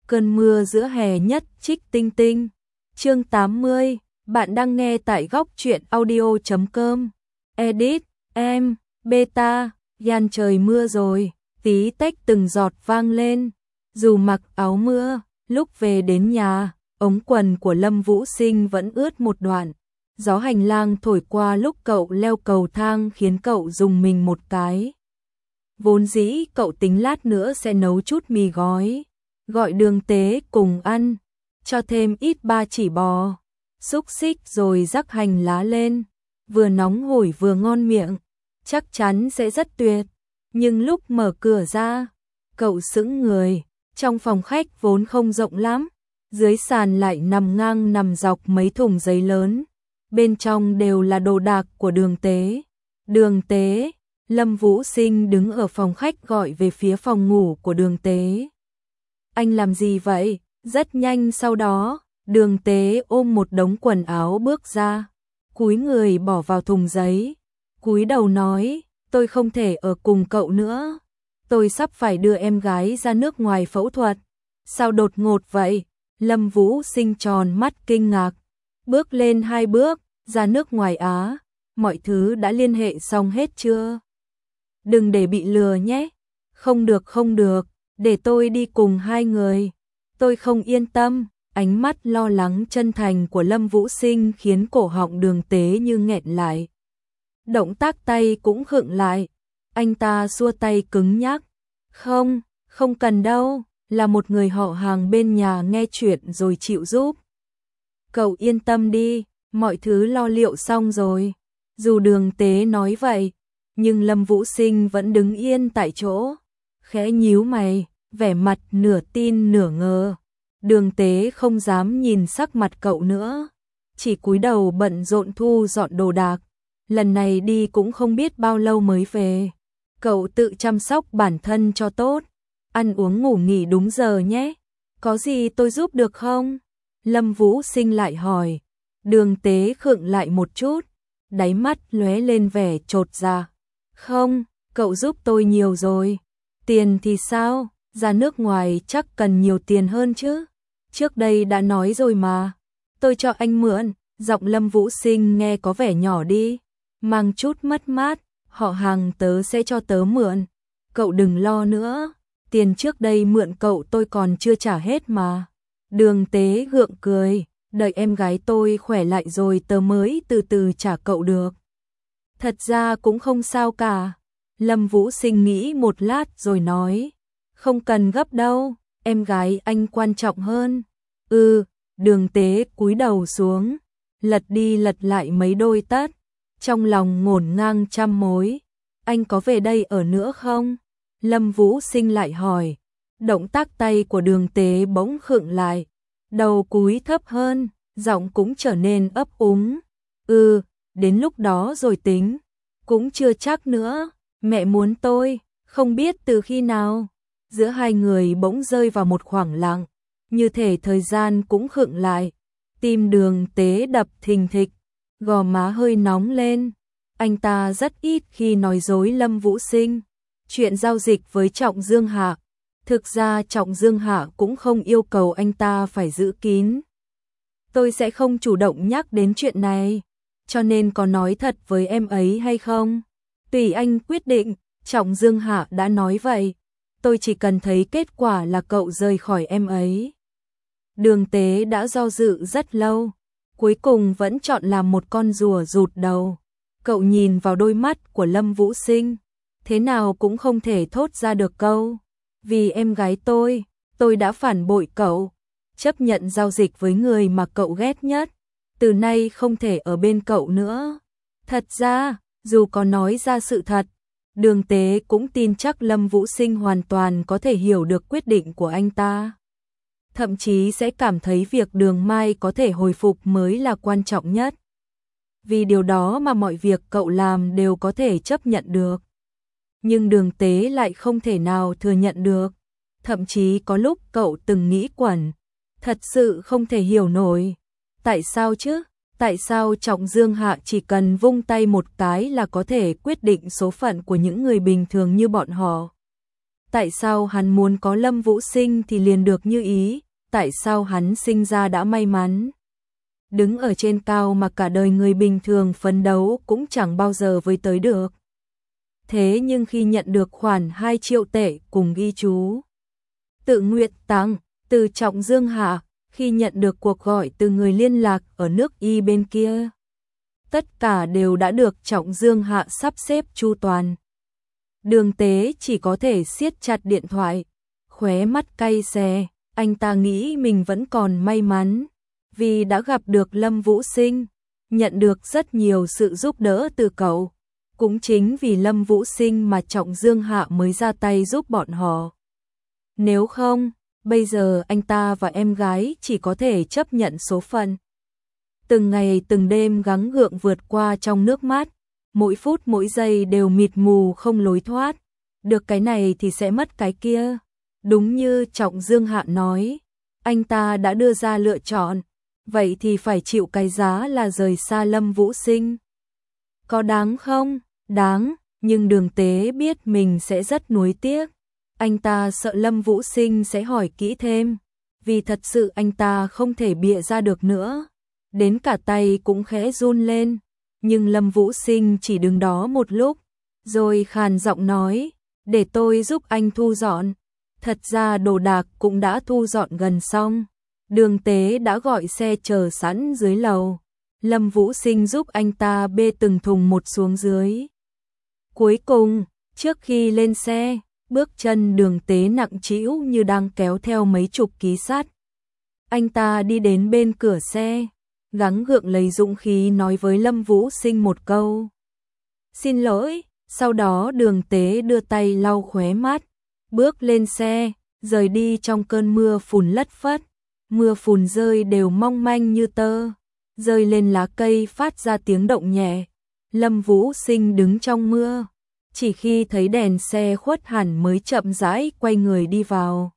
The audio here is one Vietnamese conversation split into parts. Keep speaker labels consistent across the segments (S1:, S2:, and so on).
S1: Cơn mưa giữa hè nhất trích tinh tinh. Chương 80, bạn đang nghe tại góc truyện audio.com. Edit, em, beta, Yan trời mưa rồi, tí tách từng giọt vang lên. Dù mặc áo mưa, lúc về đến nhà, ống quần của Lâm Vũ Sinh vẫn ướt một đoạn. Gió hành lang thổi qua lúc cậu leo cầu thang khiến cậu rùng mình một cái. Vốn dĩ cậu tính lát nữa sẽ nấu chút mì gói, gọi Đường Tế cùng ăn, cho thêm ít ba chỉ bò, xúc xích rồi rắc hành lá lên, vừa nóng hổi vừa ngon miệng, chắc chắn sẽ rất tuyệt. Nhưng lúc mở cửa ra, cậu sững người, trong phòng khách vốn không rộng lắm, dưới sàn lại nằm ngang nằm dọc mấy thùng giấy lớn, bên trong đều là đồ đạc của Đường Tế. Đường Tế, Lâm Vũ Sinh đứng ở phòng khách gọi về phía phòng ngủ của Đường Tế. Anh làm gì vậy? Rất nhanh sau đó, Đường Tế ôm một đống quần áo bước ra, cúi người bỏ vào thùng giấy, cúi đầu nói, tôi không thể ở cùng cậu nữa, tôi sắp phải đưa em gái ra nước ngoài phẫu thuật. Sao đột ngột vậy? Lâm Vũ Sinh tròn mắt kinh ngạc, bước lên 2 bước, ra nước ngoài á, mọi thứ đã liên hệ xong hết chưa? Đừng để bị lừa nhé. Không được, để tôi đi cùng 2 người. Tôi không yên tâm. Ánh mắt lo lắng chân thành của Lâm Vũ Sinh khiến cổ họng Đường Tế như nghẹn lại. Động tác tay cũng khựng lại. Anh ta xua tay cứng nhắc. Không cần đâu, là một người họ hàng bên nhà nghe chuyện rồi chịu giúp. Cậu yên tâm đi, mọi thứ lo liệu xong rồi. Dù Đường Tế nói vậy, nhưng Lâm Vũ Sinh vẫn đứng yên tại chỗ, khẽ nhíu mày, vẻ mặt nửa tin nửa ngờ. Đường Tế không dám nhìn sắc mặt cậu nữa, chỉ cúi đầu bận rộn thu dọn đồ đạc. Lần này đi cũng không biết bao lâu mới về. Cậu tự chăm sóc bản thân cho tốt, ăn uống ngủ nghỉ đúng giờ nhé. Có gì tôi giúp được không? Lâm Vũ Sinh lại hỏi. Đường Tế khựng lại một chút, đáy mắt lóe lên vẻ chột dạ. Không, cậu giúp tôi nhiều rồi. Tiền thì sao? Ra nước ngoài chắc cần nhiều tiền hơn chứ. Trước đây đã nói rồi mà. Tôi cho anh mượn. Giọng Lâm Vũ Sinh nghe có vẻ nhỏ đi, mang chút mất mát. Họ hàng tớ sẽ cho tớ mượn. Cậu đừng lo nữa. Tiền trước đây mượn cậu tôi còn chưa trả hết mà. Đường Tế gượng cười. Đợi em gái tôi khỏe lại rồi tớ mới từ từ trả cậu được. Thật ra cũng không sao cả. Lâm Vũ Sinh nghĩ một lát rồi nói. Không cần gấp đâu, em gái anh quan trọng hơn. Đường Tế cúi đầu xuống, lật đi lật lại mấy đôi tất, trong lòng ngổn ngang trăm mối. Anh có về đây ở nữa không? Lâm Vũ Sinh lại hỏi. Động tác tay của Đường Tế bỗng khựng lại, đầu cúi thấp hơn, giọng cũng trở nên ấp úng. Đến lúc đó rồi tính, cũng chưa chắc nữa, mẹ muốn tôi, không biết từ khi nào. Giữa hai người bỗng rơi vào một khoảng lặng, như thể thời gian cũng khựng lại. Tim Đường Tế đập thình thịch, gò má hơi nóng lên. Anh ta rất ít khi nói dối Lâm Vũ Sinh. Chuyện giao dịch với Trọng Dương Hạ, thực ra Trọng Dương Hạ cũng không yêu cầu anh ta phải giữ kín. Tôi sẽ không chủ động nhắc đến chuyện này, cho nên có nói thật với em ấy hay không? Tùy anh quyết định, Trọng Dương Hạ đã nói vậy. Tôi chỉ cần thấy kết quả là cậu rời khỏi em ấy. Đường Tế đã do dự rất lâu, cuối cùng vẫn chọn làm một con rùa rụt đầu. Cậu nhìn vào đôi mắt của Lâm Vũ Sinh, thế nào cũng không thể thốt ra được câu. Vì em gái tôi đã phản bội cậu, chấp nhận giao dịch với người mà cậu ghét nhất. Từ nay không thể ở bên cậu nữa. Thật ra, dù có nói ra sự thật, Đường Tế cũng tin chắc Lâm Vũ Sinh hoàn toàn có thể hiểu được quyết định của anh ta. Thậm chí sẽ cảm thấy việc Đường Mai có thể hồi phục mới là quan trọng nhất. Vì điều đó mà mọi việc cậu làm đều có thể chấp nhận được. Nhưng Đường Tế lại không thể nào thừa nhận được. Thậm chí có lúc cậu từng nghĩ quẩn, thật sự không thể hiểu nổi. Tại sao chứ? Tại sao Trọng Dương Hạ chỉ cần vung tay một cái là có thể quyết định số phận của những người bình thường như bọn họ? Tại sao hắn muốn có Lâm Vũ Sinh thì liền được như ý, tại sao hắn sinh ra đã may mắn. Đứng ở trên cao mà cả đời người bình thường phấn đấu cũng chẳng bao giờ với tới được. Thế nhưng khi nhận được khoản 2 triệu tệ cùng ghi chú tự nguyện tặng từ Trọng Dương Hạ, khi nhận được cuộc gọi từ người liên lạc ở nước Y bên kia, tất cả đều đã được Trọng Dương Hạ sắp xếp chu toàn. Đường Tế chỉ có thể siết chặt điện thoại, khóe mắt cay xè, anh ta nghĩ mình vẫn còn may mắn, vì đã gặp được Lâm Vũ Sinh, nhận được rất nhiều sự giúp đỡ từ cậu. Cũng chính vì Lâm Vũ Sinh mà Trọng Dương Hạ mới ra tay giúp bọn họ. Nếu không, bây giờ anh ta và em gái chỉ có thể chấp nhận số phận. Từng ngày từng đêm gắng gượng vượt qua trong nước mắt, mỗi phút mỗi giây đều mịt mù không lối thoát, được cái này thì sẽ mất cái kia. Đúng như Trọng Dương Hạ nói, anh ta đã đưa ra lựa chọn, vậy thì phải chịu cái giá là rời xa Lâm Vũ Sinh. Có đáng không? Đáng, nhưng Đường Tế biết mình sẽ rất nuối tiếc. Anh ta sợ Lâm Vũ Sinh sẽ hỏi kỹ thêm, vì thật sự anh ta không thể bịa ra được nữa. Đến cả tay cũng khẽ run lên, nhưng Lâm Vũ Sinh chỉ đứng đó một lúc, rồi khàn giọng nói, để tôi giúp anh thu dọn. Thật ra đồ đạc cũng đã thu dọn gần xong. Đường Tế đã gọi xe chờ sẵn dưới lầu. Lâm Vũ Sinh giúp anh ta bê từng thùng một xuống dưới. Cuối cùng, trước khi lên xe, bước chân Đường Tế nặng trĩu như đang kéo theo mấy chục ký sắt. Anh ta đi đến bên cửa xe, gắng gượng lấy dũng khí nói với Lâm Vũ Sinh một câu. Xin lỗi, sau đó Đường Tế đưa tay lau khóe mắt, bước lên xe, rời đi trong cơn mưa phùn lất phất. Mưa phùn rơi đều mong manh như tơ, rơi lên lá cây phát ra tiếng động nhẹ. Lâm Vũ Sinh đứng trong mưa, chỉ khi thấy đèn xe khuất hẳn mới chậm rãi quay người đi vào.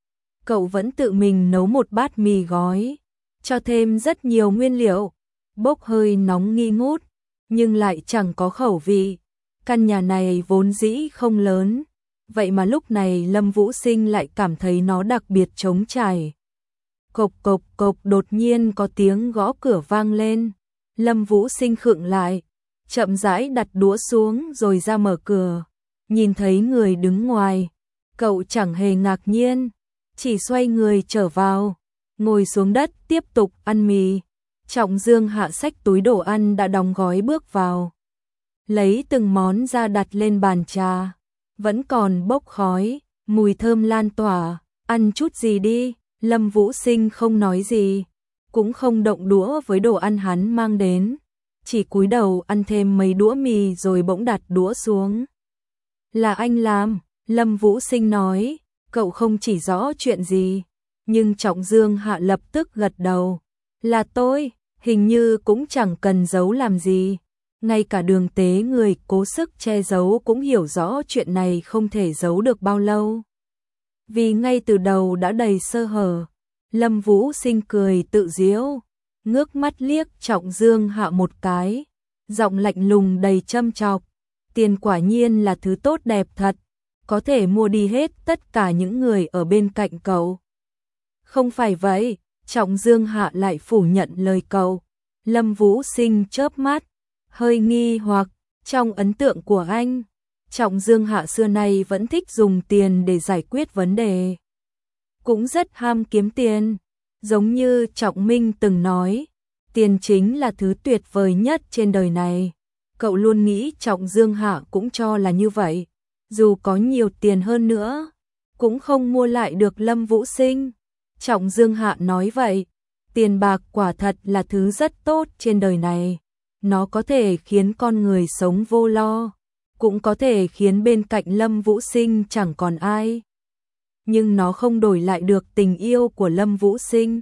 S1: Cậu vẫn tự mình nấu một bát mì gói, cho thêm rất nhiều nguyên liệu, bốc hơi nóng nghi ngút, nhưng lại chẳng có khẩu vị. Căn nhà này vốn dĩ không lớn, vậy mà lúc này Lâm Vũ Sinh lại cảm thấy nó đặc biệt trống trải. Cộc cộc cộc, đột nhiên có tiếng gõ cửa vang lên. Lâm Vũ Sinh khựng lại, chậm rãi đặt đũa xuống rồi ra mở cửa. Nhìn thấy người đứng ngoài, cậu chẳng hề ngạc nhiên, chỉ xoay người trở vào, ngồi xuống đất tiếp tục ăn mì. Trọng Dương Hạ xách túi đồ ăn đã đóng gói bước vào, lấy từng món ra đặt lên bàn trà, vẫn còn bốc khói, mùi thơm lan tỏa. Ăn chút gì đi. Lâm Vũ Sinh không nói gì, cũng không động đũa với đồ ăn hắn mang đến, chỉ cúi đầu ăn thêm mấy đũa mì rồi bỗng đặt đũa xuống. Là anh làm, Lâm Vũ Sinh nói, cậu không chỉ rõ chuyện gì, nhưng Trọng Dương Hạ lập tức gật đầu. Là tôi, hình như cũng chẳng cần giấu làm gì. Ngay cả Đường Tế người cố sức che giấu cũng hiểu rõ chuyện này không thể giấu được bao lâu, vì ngay từ đầu đã đầy sơ hở. Lâm Vũ Sinh cười tự giễu, ngước mắt liếc Trọng Dương Hạ một cái, giọng lạnh lùng đầy châm chọc. Tiền quả nhiên là thứ tốt đẹp thật, có thể mua đi hết tất cả những người ở bên cạnh cậu. Không phải vậy, Trọng Dương Hạ lại phủ nhận lời cậu. Lâm Vũ Sinh chớp mắt, hơi nghi hoặc, trong ấn tượng của anh, Trọng Dương Hạ xưa nay vẫn thích dùng tiền để giải quyết vấn đề, cũng rất ham kiếm tiền. Giống như Trọng Minh từng nói, tiền chính là thứ tuyệt vời nhất trên đời này. Cậu luôn nghĩ Trọng Dương Hạ cũng cho là như vậy, dù có nhiều tiền hơn nữa, cũng không mua lại được Lâm Vũ Sinh. Trọng Dương Hạ nói vậy, tiền bạc quả thật là thứ rất tốt trên đời này, nó có thể khiến con người sống vô lo, cũng có thể khiến bên cạnh Lâm Vũ Sinh chẳng còn ai. Nhưng nó không đổi lại được tình yêu của Lâm Vũ Sinh.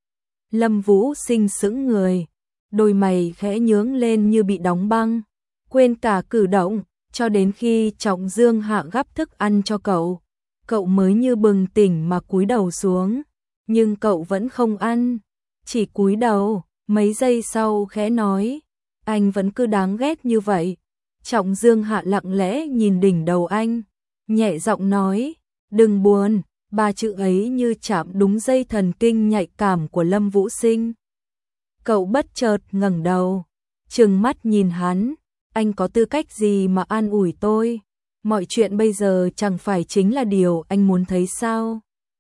S1: Lâm Vũ Sinh sững người, đôi mày khẽ nhướng lên như bị đóng băng, quên cả cử động, cho đến khi Trọng Dương Hạ gắp thức ăn cho cậu, cậu mới như bừng tỉnh mà cúi đầu xuống, nhưng cậu vẫn không ăn, chỉ cúi đầu. Mấy giây sau khẽ nói, anh vẫn cứ đáng ghét như vậy. Trọng Dương Hạ lặng lẽ nhìn đỉnh đầu anh, nhẹ giọng nói, Đừng buồn, ba chữ ấy như chạm đúng dây thần kinh nhạy cảm của Lâm Vũ Sinh. Cậu bất chợt ngẩng đầu, trừng mắt nhìn hắn, anh có tư cách gì mà an ủi tôi? Mọi chuyện bây giờ chẳng phải chính là điều anh muốn thấy sao?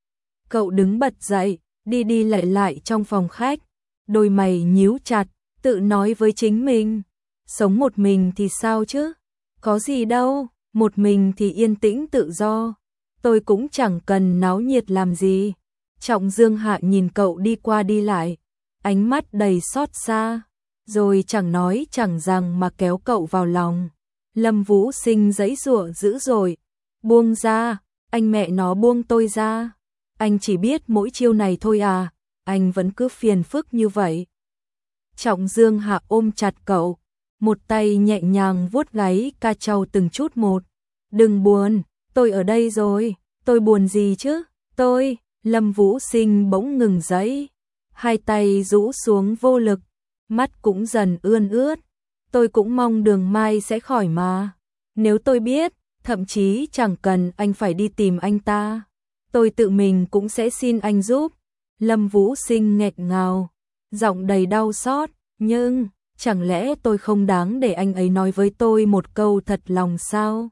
S1: Cậu đứng bật dậy, đi đi lại lại trong phòng khách, đôi mày nhíu chặt, tự nói với chính mình, sống một mình thì sao chứ? Có gì đâu, một mình thì yên tĩnh tự do, tôi cũng chẳng cần náo nhiệt làm gì. Trọng Dương Hạ nhìn cậu đi qua đi lại, ánh mắt đầy xót xa, rồi chẳng nói chẳng rằng mà kéo cậu vào lòng. Lâm Vũ Sinh giãy giụa dữ dội, buông ra, anh mẹ nó buông tôi ra. Anh chỉ biết mỗi chiêu này thôi à, anh vẫn cứ phiền phức như vậy. Trọng Dương Hạ ôm chặt cậu, một tay nhẹ nhàng vuốt gáy ca trâu từng chút một. Đừng buồn, tôi ở đây rồi, tôi buồn gì chứ, tôi. Lâm Vũ Sinh bỗng ngừng giãy, hai tay rũ xuống vô lực, mắt cũng dần ươn ướt. Tôi cũng mong Đường Mai sẽ khỏi mà. Nếu tôi biết, thậm chí chẳng cần anh phải đi tìm anh ta, tôi tự mình cũng sẽ xin anh giúp. Lâm Vũ Sinh nghẹn ngào, giọng đầy đau xót, nhưng chẳng lẽ tôi không đáng để anh ấy nói với tôi một câu thật lòng sao?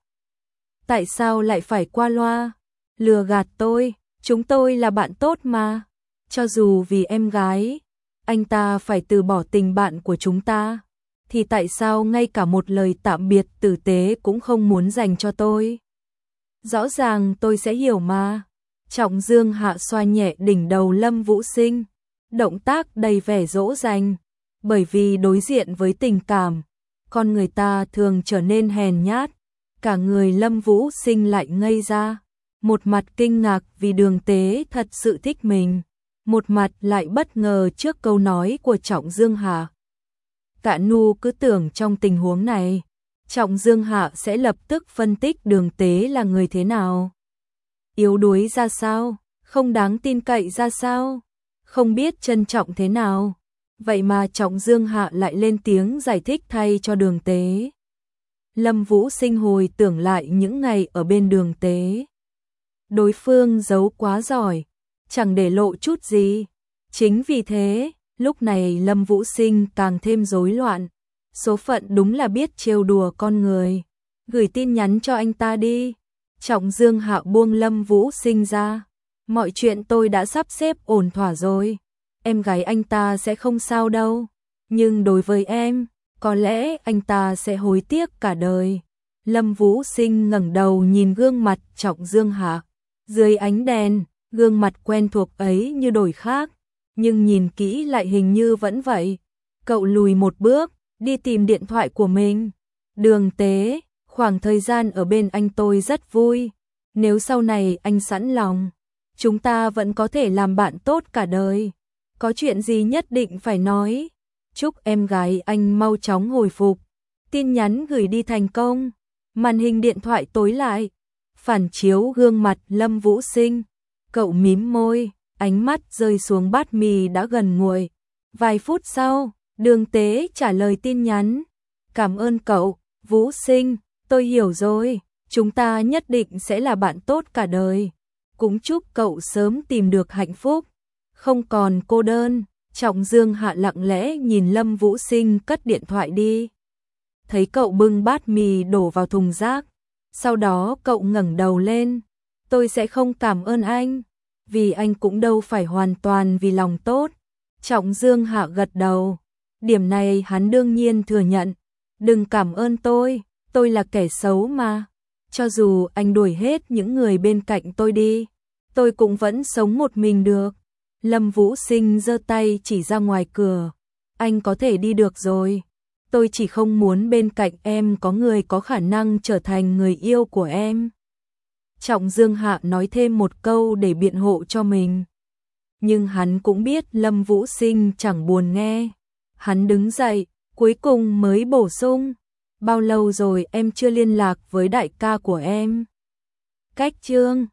S1: Tại sao lại phải qua loa, lừa gạt tôi? Chúng tôi là bạn tốt mà. Cho dù vì em gái, anh ta phải từ bỏ tình bạn của chúng ta, thì tại sao ngay cả một lời tạm biệt tử tế cũng không muốn dành cho tôi? Rõ ràng tôi sẽ hiểu mà. Trọng Dương Hạ xoa nhẹ đỉnh đầu Lâm Vũ Sinh, động tác đầy vẻ dỗ dành, bởi vì đối diện với tình cảm, con người ta thường trở nên hèn nhát. Cả người Lâm Vũ Sinh lại ngây ra, một mặt kinh ngạc vì Đường Tế thật sự thích mình, một mặt lại bất ngờ trước câu nói của Trọng Dương Hạ. Cả Nu cứ tưởng trong tình huống này, Trọng Dương Hạ sẽ lập tức phân tích Đường Tế là người thế nào. Yếu đuối ra sao, không đáng tin cậy ra sao, không biết trân trọng thế nào. Vậy mà Trọng Dương Hạ lại lên tiếng giải thích thay cho Đường Tế. Lâm Vũ Sinh hồi tưởng lại những ngày ở bên Đường Tế. Đối phương giấu quá giỏi, chẳng để lộ chút gì. Chính vì thế, lúc này Lâm Vũ Sinh càng thêm rối loạn. Số phận đúng là biết trêu đùa con người. Gửi tin nhắn cho anh ta đi. Trọng Dương Hạ buông Lâm Vũ Sinh ra. Mọi chuyện tôi đã sắp xếp ổn thỏa rồi. Em gái anh ta sẽ không sao đâu. Nhưng đối với em, có lẽ anh ta sẽ hối tiếc cả đời. Lâm Vũ Sinh ngẩng đầu nhìn gương mặt Trọng Dương Hạ. Dưới ánh đèn, gương mặt quen thuộc ấy như đổi khác, nhưng nhìn kỹ lại hình như vẫn vậy. Cậu lùi một bước, đi tìm điện thoại của mình. Đường Tế, khoảng thời gian ở bên anh tôi rất vui. Nếu sau này anh sẵn lòng, chúng ta vẫn có thể làm bạn tốt cả đời. Có chuyện gì nhất định phải nói. Chúc em gái anh mau chóng hồi phục. Tin nhắn gửi đi thành công. Màn hình điện thoại tối lại, phản chiếu gương mặt Lâm Vũ Sinh. Cậu mím môi, ánh mắt rơi xuống bát mì đã gần nguội. Vài phút sau, Đường Tế trả lời tin nhắn. Cảm ơn cậu, Vũ Sinh, tôi hiểu rồi, chúng ta nhất định sẽ là bạn tốt cả đời. Cũng chúc cậu sớm tìm được hạnh phúc, không còn cô đơn. Trọng Dương Hạ lặng lẽ nhìn Lâm Vũ Sinh cất điện thoại đi. Thấy cậu bưng bát mì đổ vào thùng rác, sau đó cậu ngẩng đầu lên. Tôi sẽ không cảm ơn anh, vì anh cũng đâu phải hoàn toàn vì lòng tốt. Trọng Dương Hạ gật đầu, điểm này hắn đương nhiên thừa nhận. Đừng cảm ơn tôi là kẻ xấu mà. Cho dù anh đuổi hết những người bên cạnh tôi đi, tôi cũng vẫn sống một mình được. Lâm Vũ Sinh giơ tay chỉ ra ngoài cửa. Anh có thể đi được rồi. Tôi chỉ không muốn bên cạnh em có người có khả năng trở thành người yêu của em. Trọng Dương Hạ nói thêm một câu để biện hộ cho mình. Nhưng hắn cũng biết Lâm Vũ Sinh chẳng buồn nghe. Hắn đứng dậy, cuối cùng mới bổ sung. Bao lâu rồi em chưa liên lạc với đại ca của em? Cách chương